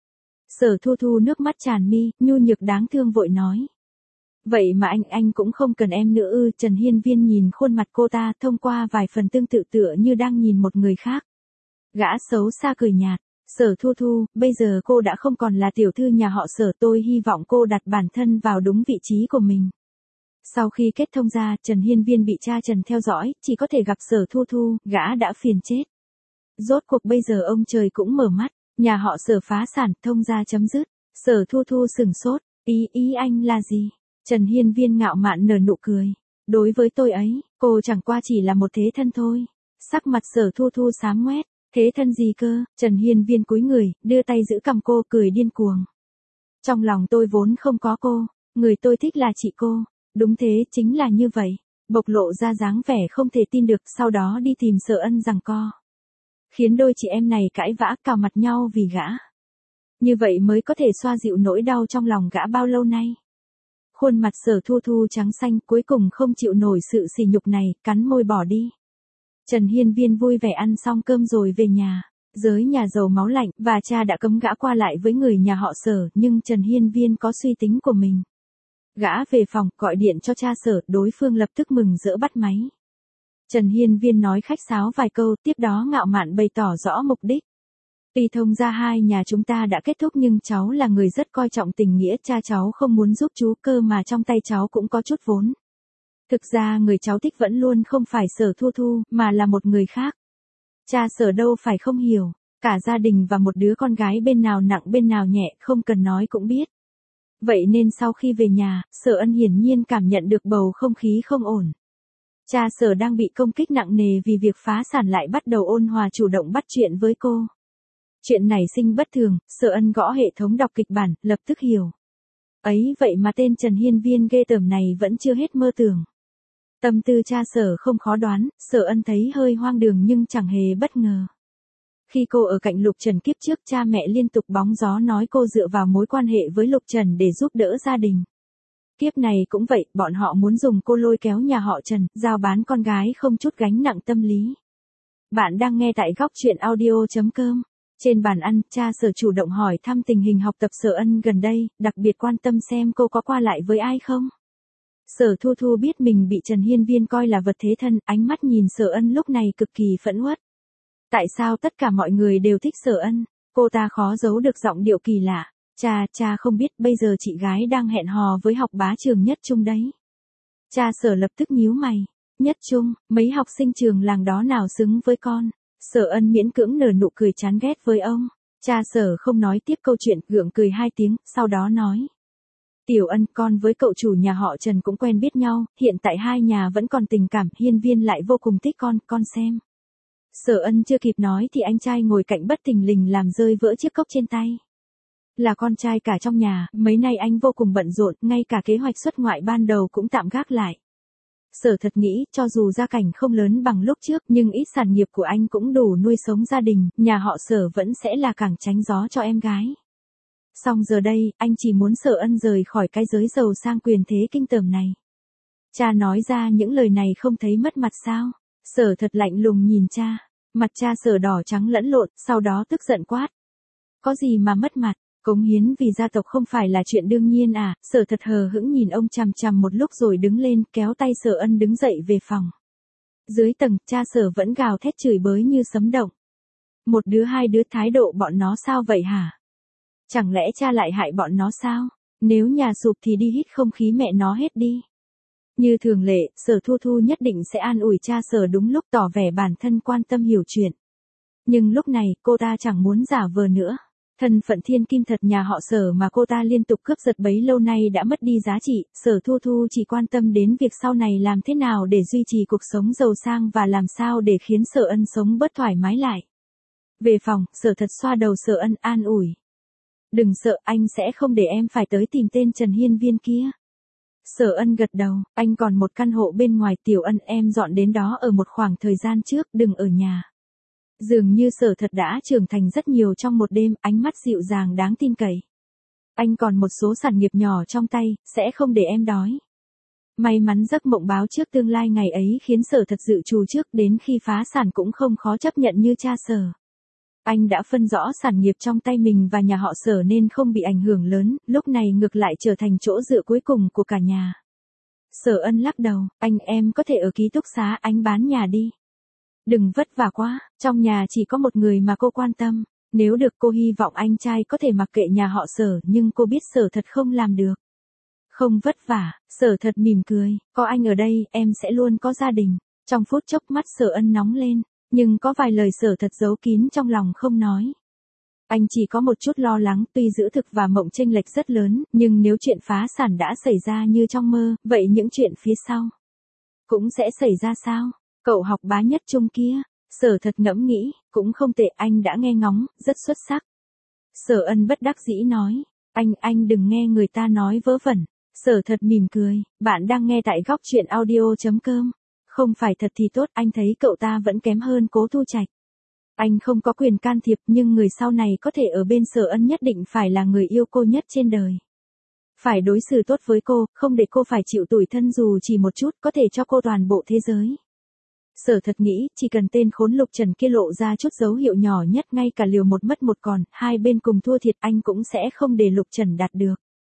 Sở Thu Thu nước mắt tràn mi, nhu nhược đáng thương vội nói. Vậy mà anh cũng không cần em nữa ư? Trần Hiên Viên nhìn khuôn mặt cô ta thông qua vài phần tương tự tựa như đang nhìn một người khác. Gã xấu xa cười nhạt. Sở Thu Thu, bây giờ cô đã không còn là tiểu thư nhà họ Sở, tôi hy vọng cô đặt bản thân vào đúng vị trí của mình. Sau khi kết thông gia, Trần Hiên Viên bị cha Trần theo dõi, chỉ có thể gặp Sở Thu Thu, gã đã phiền chết. Rốt cuộc bây giờ ông trời cũng mở mắt, nhà họ Sở phá sản, thông gia chấm dứt. Sở Thu Thu sửng sốt, ý anh là gì? Trần Hiên Viên ngạo mạn nở nụ cười. Đối với tôi ấy, cô chẳng qua chỉ là một thế thân thôi. Sắc mặt Sở Thu Thu xám ngoét. Thế thân gì cơ? Trần Hiên Viên cúi người, đưa tay giữ cằm cô, cười điên cuồng. Trong lòng tôi vốn không có cô, người tôi thích là chị cô. Đúng thế, chính là như vậy. Bộc lộ ra dáng vẻ không thể tin được, sau đó đi tìm Sở Ân giằng co. Khiến đôi chị em này cãi vã cào mặt nhau vì gã. Như vậy mới có thể xoa dịu nỗi đau trong lòng gã bao lâu nay. Khuôn mặt Sở Thu Thu trắng xanh, cuối cùng không chịu nổi sự sỉ nhục này, cắn môi bỏ đi. Trần Hiên Viên vui vẻ ăn xong cơm rồi về nhà. Giới nhà giàu máu lạnh, và cha đã cấm gã qua lại với người nhà họ Sở, nhưng Trần Hiên Viên có suy tính của mình. Gã về phòng, gọi điện cho cha Sở, đối phương lập tức mừng rỡ bắt máy. Trần Hiên Viên nói khách sáo vài câu, tiếp đó ngạo mạn bày tỏ rõ mục đích. Tuy thông gia hai nhà chúng ta đã kết thúc nhưng cháu là người rất coi trọng tình nghĩa, cha cháu không muốn giúp chú, cơ mà trong tay cháu cũng có chút vốn. Thực ra người cháu thích vẫn luôn không phải Sở Thu Thu, mà là một người khác. Cha Sở đâu phải không hiểu, cả gia đình và một đứa con gái bên nào nặng bên nào nhẹ, không cần nói cũng biết. Vậy nên sau khi về nhà, Sở Ân hiển nhiên cảm nhận được bầu không khí không ổn. Cha Sở đang bị công kích nặng nề vì việc phá sản lại bắt đầu ôn hòa chủ động bắt chuyện với cô. Chuyện nảy sinh bất thường, Sở Ân gõ hệ thống đọc kịch bản, lập tức hiểu. Ấy vậy mà tên Trần Hiên Viên ghê tởm này vẫn chưa hết mơ tưởng. Tâm tư cha Sở không khó đoán, Sở Ân thấy hơi hoang đường nhưng chẳng hề bất ngờ. Khi cô ở cạnh Lục Trần kiếp trước, cha mẹ liên tục bóng gió nói cô dựa vào mối quan hệ với Lục Trần để giúp đỡ gia đình. Kiếp này cũng vậy, bọn họ muốn dùng cô lôi kéo nhà họ Trần, giao bán con gái không chút gánh nặng tâm lý. Bạn đang nghe tại góc truyện audio.com. Trên bàn ăn, cha Sở chủ động hỏi thăm tình hình học tập Sở Ân gần đây, đặc biệt quan tâm xem cô có qua lại với ai không. Sở Thu Thu biết mình bị Trần Hiên Viên coi là vật thế thân, ánh mắt nhìn Sở Ân lúc này cực kỳ phẫn uất. Tại sao tất cả mọi người đều thích Sở Ân? Cô ta khó giấu được giọng điệu kỳ lạ. Cha không biết bây giờ chị gái đang hẹn hò với học bá trường Nhất Trung đấy. Cha Sở lập tức nhíu mày. Nhất Trung, mấy học sinh trường làng đó nào xứng với con? Sở Ân miễn cưỡng nở nụ cười chán ghét với ông. Cha Sở không nói tiếp câu chuyện, gượng cười 2 tiếng, sau đó nói. Tiểu Ân, con với cậu chủ nhà họ Trần cũng quen biết nhau, hiện tại hai nhà vẫn còn tình cảm, Hiên Viên lại vô cùng thích con xem. Sở Ân chưa kịp nói thì anh trai ngồi cạnh bất thình lình làm rơi vỡ chiếc cốc trên tay. Là con trai cả trong nhà, mấy nay anh vô cùng bận rộn, ngay cả kế hoạch xuất ngoại ban đầu cũng tạm gác lại. Sở thật nghĩ, cho dù gia cảnh không lớn bằng lúc trước, nhưng ít sản nghiệp của anh cũng đủ nuôi sống gia đình, nhà họ Sở vẫn sẽ là cảng tránh gió cho em gái. Song giờ đây, anh chỉ muốn Sở Ân rời khỏi cái giới giàu sang quyền thế kinh tởm này. Cha nói ra những lời này không thấy mất mặt sao? Sở thật lạnh lùng nhìn cha. Mặt cha Sở đỏ trắng lẫn lộn, sau đó tức giận quát. Có gì mà mất mặt, cống hiến vì gia tộc không phải là chuyện đương nhiên à? Sở thật hờ hững nhìn ông chằm chằm một lúc rồi đứng lên, kéo tay Sở Ân đứng dậy về phòng. Dưới tầng, cha Sở vẫn gào thét chửi bới như sấm động. Một đứa hai đứa, thái độ bọn nó sao vậy hả? Chẳng lẽ cha lại hại bọn nó sao? Nếu nhà sụp thì đi hít không khí mẹ nó hết đi. Như thường lệ, Sở Thu Thu nhất định sẽ an ủi cha Sở đúng lúc, tỏ vẻ bản thân quan tâm hiểu chuyện. Nhưng lúc này, cô ta chẳng muốn giả vờ nữa. Thân phận thiên kim thật nhà họ Sở mà cô ta liên tục cướp giật bấy lâu nay đã mất đi giá trị, Sở Thu Thu chỉ quan tâm đến việc sau này làm thế nào để duy trì cuộc sống giàu sang và làm sao để khiến Sở Ân sống bớt thoải mái lại. Về phòng, Sở thật xoa đầu Sở Ân an ủi. Đừng sợ, anh sẽ không để em phải tới tìm tên Trần Hiên Viên kia. Sở Ân gật đầu, anh còn một căn hộ bên ngoài, Tiểu Ân em dọn đến đó ở một khoảng thời gian trước, đừng ở nhà. Dường như Sở thật đã trưởng thành rất nhiều trong một đêm, ánh mắt dịu dàng đáng tin cậy. Anh còn một số sản nghiệp nhỏ trong tay, sẽ không để em đói. May mắn giấc mộng báo trước tương lai ngày ấy khiến Sở thật dự trù trước, đến khi phá sản cũng không khó chấp nhận như cha Sở. Anh đã phân rõ sản nghiệp trong tay mình và nhà họ Sở nên không bị ảnh hưởng lớn, lúc này ngược lại trở thành chỗ dựa cuối cùng của cả nhà. Sở Ân lắc đầu, anh em có thể ở ký túc xá, anh bán nhà đi. Đừng vất vả quá, trong nhà chỉ có một người mà cô quan tâm. Nếu được cô hy vọng anh trai có thể mặc kệ nhà họ Sở, nhưng cô biết Sở thật không làm được. Không vất vả, Sở thật mỉm cười, có anh ở đây, em sẽ luôn có gia đình. Trong phút chốc mắt Sở Ân nóng lên. Nhưng có vài lời Sở thật giấu kín trong lòng không nói. Anh chỉ có một chút lo lắng, tuy giữa thực và mộng chênh lệch rất lớn, nhưng nếu chuyện phá sản đã xảy ra như trong mơ, vậy những chuyện phía sau cũng sẽ xảy ra sao? Cậu học bá Nhất Trung kia, Sở thật ngẫm nghĩ, cũng không tệ, anh đã nghe ngóng, rất xuất sắc. Sở Ân bất đắc dĩ nói, anh đừng nghe người ta nói vớ vẩn. Sở thật mỉm cười, bạn đang nghe tại góc truyện audio.com. Không phải thật thì tốt, anh thấy cậu ta vẫn kém hơn Cố Thu Trạch. Anh không có quyền can thiệp, nhưng người sau này có thể ở bên Sở Ân nhất định phải là người yêu cô nhất trên đời. Phải đối xử tốt với cô, không để cô phải chịu tủi thân dù chỉ một chút, có thể cho cô toàn bộ thế giới. Sở thật nghĩ, chỉ cần tên khốn Lục Trần kia lộ ra chút dấu hiệu nhỏ nhất, ngay cả liều một mất một còn, hai bên cùng thua thiệt, anh cũng sẽ không để Lục Trần đạt được.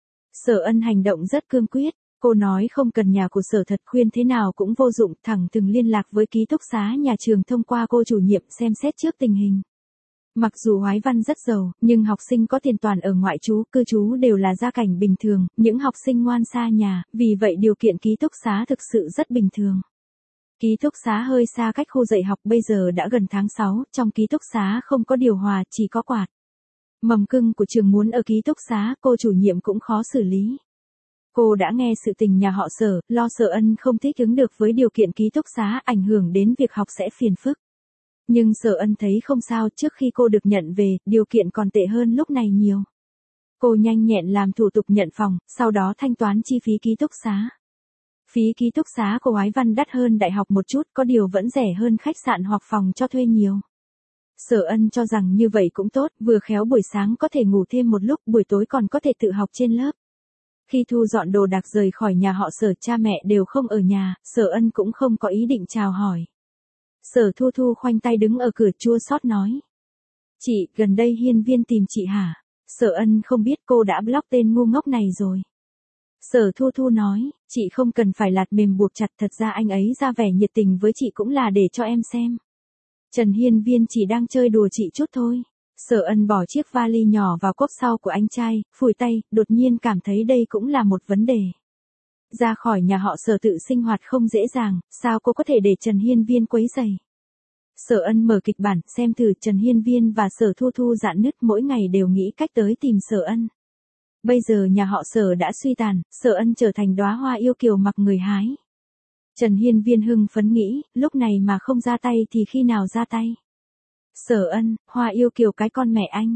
Sở Ân hành động rất cương quyết. Cô nói không cần nhà của Sở thật, khuyên thế nào cũng vô dụng, thẳng thừng liên lạc với ký túc xá nhà trường thông qua cô chủ nhiệm xem xét trước tình hình. Mặc dù Hoái Văn rất giàu, nhưng học sinh có tiền toàn ở ngoại trú, cư trú đều là gia cảnh bình thường, những học sinh ngoan xa nhà, vì vậy điều kiện ký túc xá thực sự rất bình thường. Ký túc xá hơi xa cách khu dạy học, bây giờ đã gần tháng 6, trong ký túc xá không có điều hòa, chỉ có quạt. Mầm cưng của trường muốn ở ký túc xá, cô chủ nhiệm cũng khó xử lý. Cô đã nghe sự tình nhà họ Sở, lo Sở Ân không thích ứng được với điều kiện ký túc xá, ảnh hưởng đến việc học sẽ phiền phức. Nhưng Sở Ân thấy không sao, trước khi cô được nhận về, điều kiện còn tệ hơn lúc này nhiều. Cô nhanh nhẹn làm thủ tục nhận phòng, sau đó thanh toán chi phí ký túc xá. Phí ký túc xá của Hoái Văn đắt hơn đại học một chút, có điều vẫn rẻ hơn khách sạn hoặc phòng cho thuê nhiều. Sở Ân cho rằng như vậy cũng tốt, vừa khéo buổi sáng có thể ngủ thêm một lúc, buổi tối còn có thể tự học trên lớp. Khi thu dọn đồ đạc rời khỏi nhà họ Sở, cha mẹ đều không ở nhà, Sở Ân cũng không có ý định chào hỏi. Sở Thu Thu khoanh tay đứng ở cửa chua xót nói. Chị, gần đây Hiên Viên tìm chị hả? Sở Ân không biết cô đã block tên ngu ngốc này rồi. Sở Thu Thu nói, chị không cần phải lạt mềm buộc chặt, thật ra anh ấy ra vẻ nhiệt tình với chị cũng là để cho em xem. Trần Hiên Viên chỉ đang chơi đùa chị chút thôi. Sở Ân bỏ chiếc vali nhỏ vào cốp sau của anh trai, phủi tay, đột nhiên cảm thấy đây cũng là một vấn đề. Ra khỏi nhà họ Sở tự sinh hoạt không dễ dàng, sao cô có thể để Trần Hiên Viên quấy rầy? Sở Ân mở kịch bản, xem thử Trần Hiên Viên và Sở Thu Thu rạn nứt mỗi ngày đều nghĩ cách tới tìm Sở Ân. Bây giờ nhà họ Sở đã suy tàn, Sở Ân trở thành đóa hoa yêu kiều mặc người hái. Trần Hiên Viên hưng phấn nghĩ, lúc này mà không ra tay thì khi nào ra tay? Sở Ân, hoa yêu kiều cái con mẹ anh.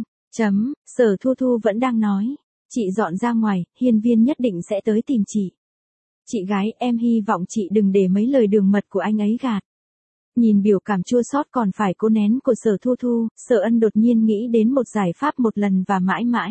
Sở Thu Thu vẫn đang nói. Chị dọn ra ngoài, Hiên Viên nhất định sẽ tới tìm chị. Chị gái, em hy vọng chị đừng để mấy lời đường mật của anh ấy gạt. Nhìn biểu cảm chua xót còn phải cố nén của Sở Thu Thu, Sở Ân đột nhiên nghĩ đến một giải pháp một lần và mãi mãi.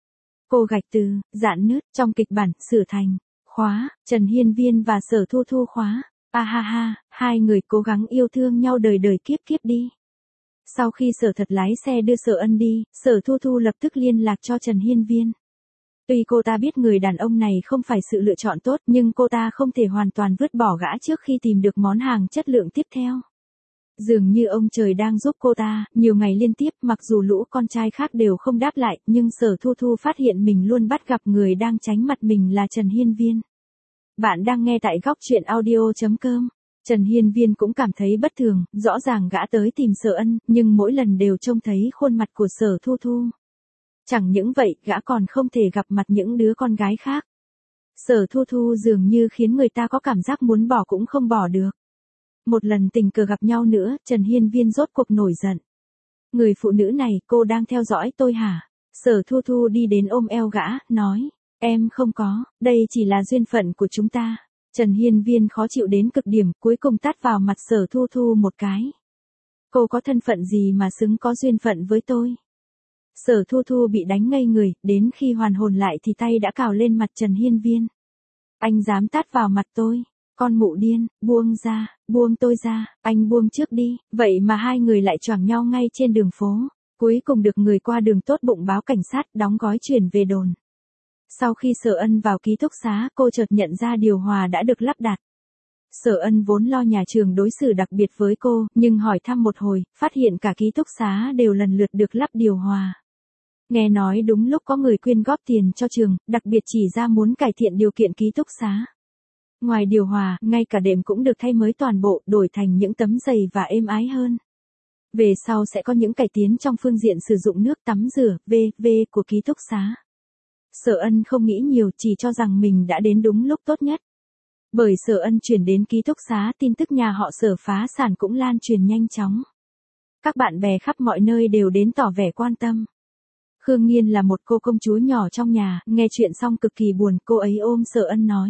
Cô gạch từ, dạn nứt, trong kịch bản, sửa thành, khóa, Trần Hiên Viên và Sở Thu Thu khóa. Ha ha, hai người cố gắng yêu thương nhau đời đời kiếp kiếp đi. Sau khi Sở Thật lái xe đưa Sở Ân đi, Sở Thu Thu lập tức liên lạc cho Trần Hiên Viên. Tuy cô ta biết người đàn ông này không phải sự lựa chọn tốt, nhưng cô ta không thể hoàn toàn vứt bỏ gã trước khi tìm được món hàng chất lượng tiếp theo. Dường như ông trời đang giúp cô ta, nhiều ngày liên tiếp, mặc dù lũ con trai khác đều không đáp lại, nhưng Sở Thu Thu phát hiện mình luôn bắt gặp người đang tránh mặt mình là Trần Hiên Viên. Bạn đang nghe tại góc truyện audio.com. Trần Hiên Viên cũng cảm thấy bất thường, rõ ràng gã tới tìm Sở Ân, nhưng mỗi lần đều trông thấy khuôn mặt của Sở Thu Thu. Chẳng những vậy, gã còn không thể gặp mặt những đứa con gái khác. Sở Thu Thu dường như khiến người ta có cảm giác muốn bỏ cũng không bỏ được. Một lần tình cờ gặp nhau nữa, Trần Hiên Viên rốt cuộc nổi giận. Người phụ nữ này, cô đang theo dõi tôi hả? Sở Thu Thu đi đến ôm eo gã, nói, em không có, đây chỉ là duyên phận của chúng ta. Trần Hiên Viên khó chịu đến cực điểm, cuối cùng tát vào mặt Sở Thu Thu một cái. Cô có thân phận gì mà xứng có duyên phận với tôi? Sở Thu Thu bị đánh ngây người, đến khi hoàn hồn lại thì tay đã cào lên mặt Trần Hiên Viên. Anh dám tát vào mặt tôi? Con mụ điên, buông ra, buông tôi ra, anh buông trước đi. Vậy mà hai người lại choảng nhau ngay trên đường phố. Cuối cùng được người qua đường tốt bụng báo cảnh sát, đóng gói chuyển về đồn. Sau khi Sở Ân vào ký túc xá, cô chợt nhận ra điều hòa đã được lắp đặt. Sở Ân vốn lo nhà trường đối xử đặc biệt với cô, nhưng hỏi thăm một hồi, phát hiện cả ký túc xá đều lần lượt được lắp điều hòa. Nghe nói đúng lúc có người quyên góp tiền cho trường, đặc biệt chỉ ra muốn cải thiện điều kiện ký túc xá. Ngoài điều hòa, ngay cả đệm cũng được thay mới toàn bộ, đổi thành những tấm dày và êm ái hơn. Về sau sẽ có những cải tiến trong phương diện sử dụng nước tắm rửa, v.v. của ký túc xá. Sở Ân không nghĩ nhiều, chỉ cho rằng mình đã đến đúng lúc tốt nhất. Bởi Sở Ân chuyển đến ký túc xá, tin tức nhà họ Sở phá sản cũng lan truyền nhanh chóng. Các bạn bè khắp mọi nơi đều đến tỏ vẻ quan tâm. Khương Nghiên là một cô công chúa nhỏ trong nhà, nghe chuyện xong cực kỳ buồn, cô ấy ôm Sở Ân nói.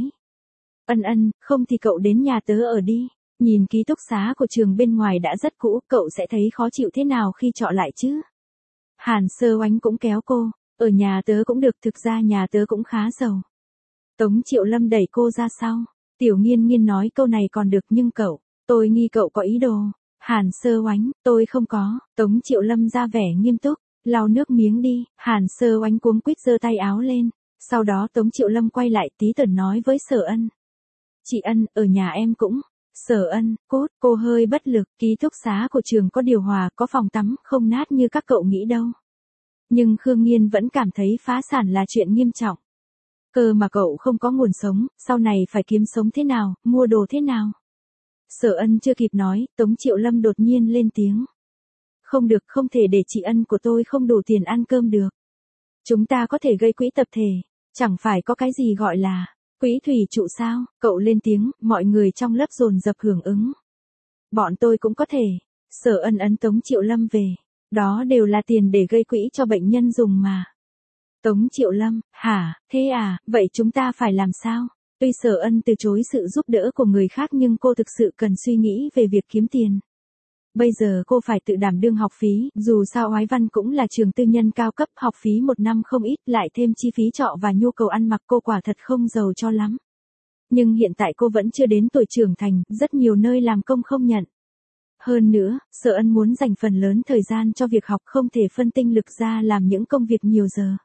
Ân, không thì cậu đến nhà tớ ở đi. Nhìn ký túc xá của trường bên ngoài đã rất cũ, cậu sẽ thấy khó chịu thế nào khi trọ lại chứ? Hàn Sơ Oánh cũng kéo cô. Ở nhà tớ cũng được, thực ra nhà tớ cũng khá giàu. Tống Triệu Lâm đẩy cô ra sau. Tiểu Nghiên Nghiên nói câu này còn được nhưng cậu, tôi nghi cậu có ý đồ. Hàn Sơ Oánh, tôi không có. Tống Triệu Lâm ra vẻ nghiêm túc, lau nước miếng đi. Hàn Sơ Oánh cuống quýt giơ tay áo lên. Sau đó Tống Triệu Lâm quay lại tí tởn nói với Sở Ân. Chị Ân, ở nhà em cũng. Sở Ân, cốt, cô hơi bất lực, ký túc xá của trường có điều hòa, có phòng tắm, không nát như các cậu nghĩ đâu. Nhưng Khương Nghiên vẫn cảm thấy phá sản là chuyện nghiêm trọng. Cơ mà cậu không có nguồn sống, sau này phải kiếm sống thế nào, mua đồ thế nào? Sở Ân chưa kịp nói, Tống Triệu Lâm đột nhiên lên tiếng. Không được, không thể để chị Ân của tôi không đủ tiền ăn cơm được. Chúng ta có thể gây quỹ tập thể, chẳng phải có cái gì gọi là quỹ thủy trụ sao? Cậu lên tiếng, mọi người trong lớp dồn dập hưởng ứng. Bọn tôi cũng có thể. Sở Ân ấn Tống Triệu Lâm về. Đó đều là tiền để gây quỹ cho bệnh nhân dùng mà. Tống Triệu Lâm, hả, thế à, vậy chúng ta phải làm sao? Tuy Sở Ân từ chối sự giúp đỡ của người khác nhưng cô thực sự cần suy nghĩ về việc kiếm tiền. Bây giờ cô phải tự đảm đương học phí, dù sao Oái Văn cũng là trường tư nhân cao cấp, học phí một năm không ít, lại thêm chi phí trọ và nhu cầu ăn mặc, cô quả thật không giàu cho lắm. Nhưng hiện tại cô vẫn chưa đến tuổi trưởng thành, rất nhiều nơi làm công không nhận. Hơn nữa, Sở Ân muốn dành phần lớn thời gian cho việc học, không thể phân tinh lực ra làm những công việc nhiều giờ.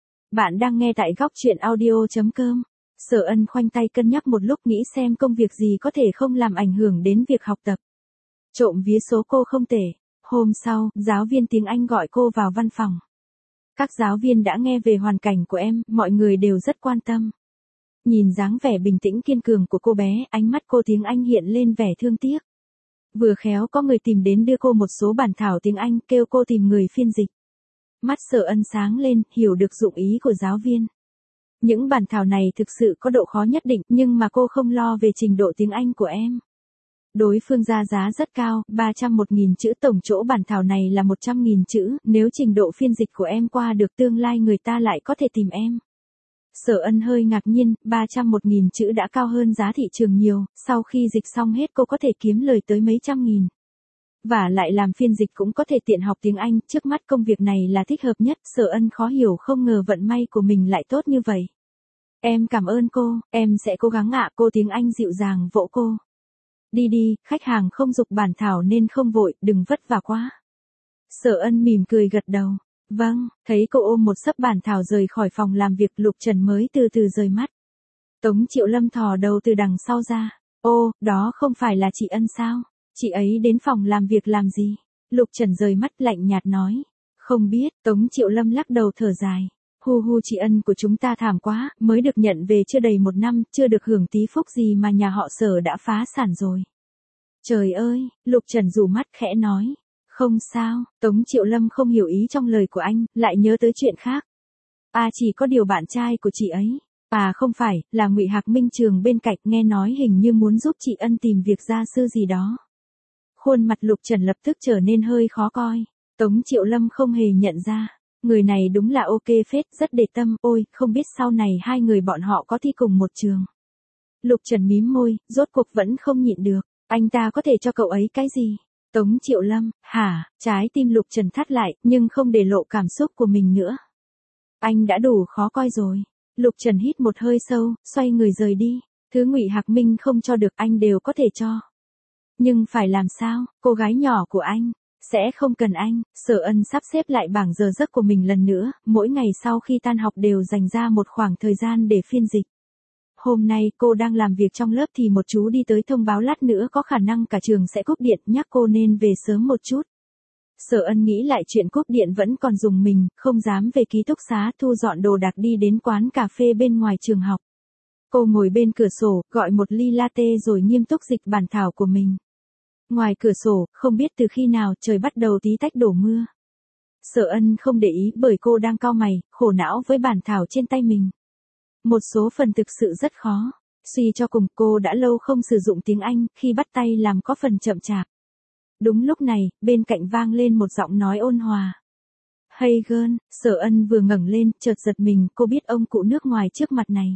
Bạn đang nghe tại góc chuyện audio.com. Sở Ân khoanh tay cân nhắc một lúc, nghĩ xem công việc gì có thể không làm ảnh hưởng đến việc học tập. Trộm vía số cô không tệ. Hôm sau, giáo viên tiếng Anh gọi cô vào văn phòng. Các giáo viên đã nghe về hoàn cảnh của em, mọi người đều rất quan tâm. Nhìn dáng vẻ bình tĩnh kiên cường của cô bé, ánh mắt cô tiếng Anh hiện lên vẻ thương tiếc. Vừa khéo có người tìm đến đưa cô một số bản thảo tiếng Anh, kêu cô tìm người phiên dịch. Mắt Sở Ân sáng lên, hiểu được dụng ý của giáo viên. Những bản thảo này thực sự có độ khó nhất định, nhưng mà cô không lo về trình độ tiếng Anh của em. Đối phương ra giá rất cao, 301.000 chữ, tổng chỗ bản thảo này là 100.000 chữ, nếu trình độ phiên dịch của em qua được, tương lai người ta lại có thể tìm em. Sở Ân hơi ngạc nhiên, 301.000 chữ đã cao hơn giá thị trường nhiều, sau khi dịch xong hết cô có thể kiếm lời tới mấy trăm nghìn. Và lại làm phiên dịch cũng có thể tiện học tiếng Anh, trước mắt công việc này là thích hợp nhất. Sở Ân khó hiểu, không ngờ vận may của mình lại tốt như vậy. Em cảm ơn cô, em sẽ cố gắng ạ. Cô tiếng Anh dịu dàng vỗ cô. Đi đi, khách hàng không giục bản thảo nên không vội, đừng vất vả quá. Sở Ân mỉm cười gật đầu. Vâng, thấy cô ôm một xấp bản thảo rời khỏi phòng làm việc, Lục Trần mới từ từ rời mắt. Tống Triệu Lâm thò đầu từ đằng sau ra. Ô, đó không phải là chị Ân sao? Chị ấy đến phòng làm việc làm gì? Lục Trần rời mắt lạnh nhạt nói. Không biết, Tống Triệu Lâm lắc đầu thở dài. Hu chị Ân của chúng ta thảm quá, mới được nhận về chưa đầy 1 năm, chưa được hưởng tí phúc gì mà nhà họ Sở đã phá sản rồi. Trời ơi, Lục Trần rủ mắt khẽ nói. Không sao, Tống Triệu Lâm không hiểu ý trong lời của anh, lại nhớ tới chuyện khác. À, chỉ có điều bạn trai của chị ấy. À không phải, là Ngụy Hạc Minh Trường bên cạnh, nghe nói hình như muốn giúp chị Ân tìm việc gia sư gì đó. Khuôn mặt Lục Trần lập tức trở nên hơi khó coi. Tống Triệu Lâm không hề nhận ra. Người này đúng là ok phết, rất để tâm. Ôi, không biết sau này hai người bọn họ có thi cùng một trường. Lục Trần mím môi, rốt cuộc vẫn không nhịn được. Anh ta có thể cho cậu ấy cái gì? Tống Triệu Lâm, hả? Trái tim Lục Trần thắt lại, nhưng không để lộ cảm xúc của mình nữa. Anh đã đủ khó coi rồi. Lục Trần hít một hơi sâu, xoay người rời đi. Thứ Ngụy Hạc Minh không cho được anh đều có thể cho. Nhưng phải làm sao, cô gái nhỏ của anh sẽ không cần anh. Sở Ân sắp xếp lại bảng giờ giấc của mình lần nữa, mỗi ngày sau khi tan học đều dành ra một khoảng thời gian để phiên dịch. Hôm nay cô đang làm việc trong lớp thì một chú đi tới thông báo lát nữa có khả năng cả trường sẽ cúp điện, nhắc cô nên về sớm một chút. Sở Ân nghĩ lại chuyện cúp điện vẫn còn dùng mình, không dám về ký túc xá, thu dọn đồ đạc đi đến quán cà phê bên ngoài trường học. Cô ngồi bên cửa sổ, gọi một ly latte rồi nghiêm túc dịch bản thảo của mình. Ngoài cửa sổ, không biết từ khi nào trời bắt đầu tí tách đổ mưa. Sở Ân không để ý bởi cô đang cau mày, khổ não với bản thảo trên tay mình. Một số phần thực sự rất khó. Suy cho cùng, cô đã lâu không sử dụng tiếng Anh, khi bắt tay làm có phần chậm chạp. Đúng lúc này, bên cạnh vang lên một giọng nói ôn hòa. Hey girl, Sở Ân vừa ngẩng lên, chợt giật mình, cô biết ông cụ nước ngoài trước mặt này.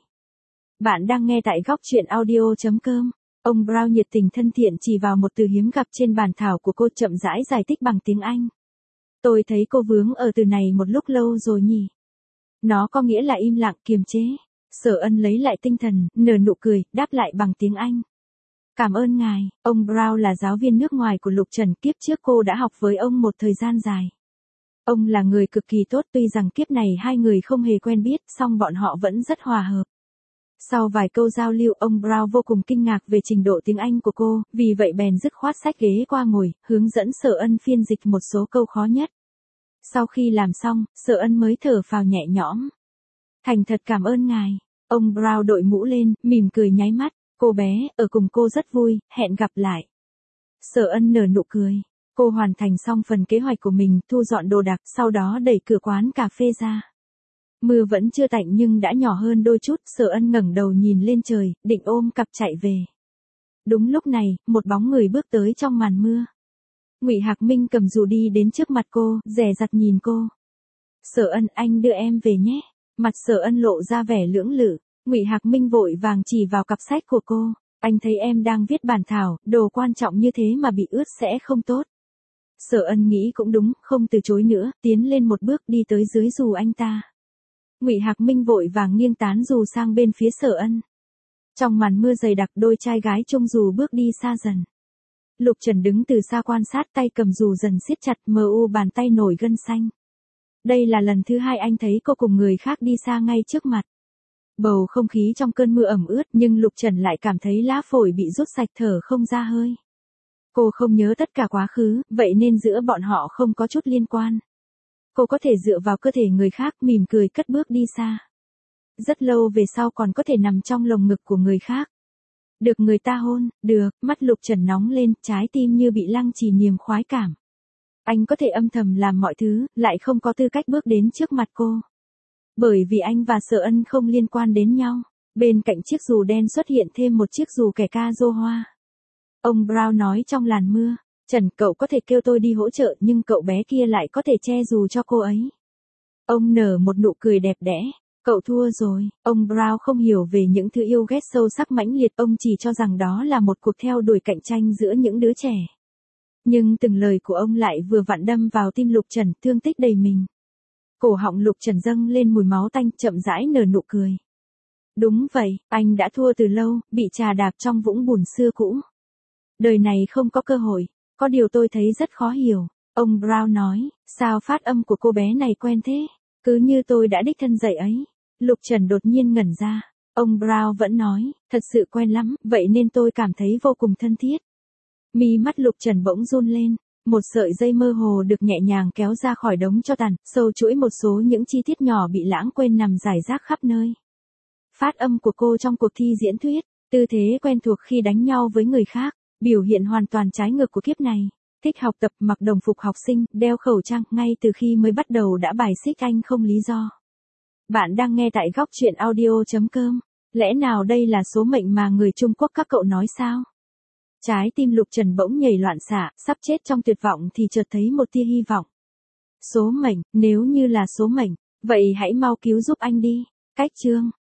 Bạn đang nghe tại góc chuyện audio.com. Ông Brown nhiệt tình thân thiện chỉ vào một từ hiếm gặp trên bản thảo của cô, chậm rãi giải thích bằng tiếng Anh. Tôi thấy cô vướng ở từ này một lúc lâu rồi nhỉ. Nó có nghĩa là im lặng, kiềm chế. Sở Ân lấy lại tinh thần, nở nụ cười, đáp lại bằng tiếng Anh. Cảm ơn ngài. Ông Brown là giáo viên nước ngoài của Lục Trần, kiếp trước cô đã học với ông một thời gian dài. Ông là người cực kỳ tốt, tuy rằng kiếp này hai người không hề quen biết, song bọn họ vẫn rất hòa hợp. Sau vài câu giao lưu, ông Brown vô cùng kinh ngạc về trình độ tiếng Anh của cô, vì vậy bèn dứt khoát xách ghế qua ngồi, hướng dẫn Sở Ân phiên dịch một số câu khó nhất. Sau khi làm xong, Sở Ân mới thở phào nhẹ nhõm. Thành thật cảm ơn ngài. Ông Brown đội mũ lên, mỉm cười nháy mắt. Cô bé, ở cùng cô rất vui, hẹn gặp lại. Sở Ân nở nụ cười. Cô hoàn thành xong phần kế hoạch của mình, thu dọn đồ đạc, sau đó đẩy cửa quán cà phê ra. Mưa vẫn chưa tạnh nhưng đã nhỏ hơn đôi chút. Sở Ân ngẩng đầu nhìn lên trời, định ôm cặp chạy về. Đúng lúc này, một bóng người bước tới trong màn mưa. Ngụy Hạc Minh cầm dù đi đến trước mặt cô, dè dặt nhìn cô. Sở Ân, anh đưa em về nhé. Mặt Sở Ân lộ ra vẻ lưỡng lự. Ngụy Hạc Minh vội vàng chỉ vào cặp sách của cô. Anh thấy em đang viết bản thảo, đồ quan trọng như thế mà bị ướt sẽ không tốt. Sở Ân nghĩ cũng đúng, không từ chối nữa, tiến lên một bước đi tới dưới dù anh ta. Ngụy Hạc Minh vội vàng nghiêng tán dù sang bên phía Sở Ân. Trong màn mưa dày đặc, đôi trai gái chung dù bước đi xa dần. Lục Trần đứng từ xa quan sát, tay cầm dù dần siết chặt, mờ u bàn tay nổi gân xanh. Đây là lần thứ hai anh thấy cô cùng người khác đi xa ngay trước mặt. Bầu không khí trong cơn mưa ẩm ướt, nhưng Lục Trần lại cảm thấy lá phổi bị rút sạch, thở không ra hơi. Cô không nhớ tất cả quá khứ, vậy nên giữa bọn họ không có chút liên quan. Cô có thể dựa vào cơ thể người khác, mỉm cười cất bước đi xa. Rất lâu về sau còn có thể nằm trong lồng ngực của người khác. Được người ta hôn, được, mắt Lục Trần nóng lên, trái tim như bị lăng trì niềm khoái cảm. Anh có thể âm thầm làm mọi thứ, lại không có tư cách bước đến trước mặt cô. Bởi vì anh và Sở Ân không liên quan đến nhau. Bên cạnh chiếc dù đen xuất hiện thêm một chiếc dù kẻ ca rô hoa. Ông Brown nói trong làn mưa, Trần, cậu có thể kêu tôi đi hỗ trợ, nhưng cậu bé kia lại có thể che dù cho cô ấy. Ông nở một nụ cười đẹp đẽ. Cậu thua rồi. Ông Brown không hiểu về những thứ yêu ghét sâu sắc mãnh liệt, ông chỉ cho rằng đó là một cuộc theo đuổi cạnh tranh giữa những đứa trẻ. Nhưng từng lời của ông lại vừa vặn đâm vào tim Lục Trần, thương tích đầy mình. Cổ họng Lục Trần dâng lên mùi máu tanh, chậm rãi nở nụ cười. Đúng vậy, anh đã thua từ lâu, bị trà đạp trong vũng bùn xưa cũ. Đời này không có cơ hội, có điều tôi thấy rất khó hiểu. Ông Brown nói, sao phát âm của cô bé này quen thế? Cứ như tôi đã đích thân dạy ấy. Lục Trần đột nhiên ngẩn ra. Ông Brown vẫn nói, thật sự quen lắm, vậy nên tôi cảm thấy vô cùng thân thiết. Mi mắt Lục Trần bỗng run lên. Một sợi dây mơ hồ được nhẹ nhàng kéo ra khỏi đống tro tàn, sâu chuỗi một số những chi tiết nhỏ bị lãng quên nằm rải rác khắp nơi. Phát âm của cô trong cuộc thi diễn thuyết, tư thế quen thuộc khi đánh nhau với người khác, biểu hiện hoàn toàn trái ngược của kiếp này. Thích học tập, mặc đồng phục học sinh, đeo khẩu trang, ngay từ khi mới bắt đầu đã bài xích anh không lý do. Bạn đang nghe tại góc truyện audio.com. Lẽ nào đây là số mệnh mà người Trung Quốc các cậu nói sao? Trái tim Lục Trần bỗng nhảy loạn xạ, sắp chết trong tuyệt vọng thì chợt thấy một tia hy vọng. Số mệnh, nếu như là số mệnh, vậy hãy mau cứu giúp anh đi. Cách chương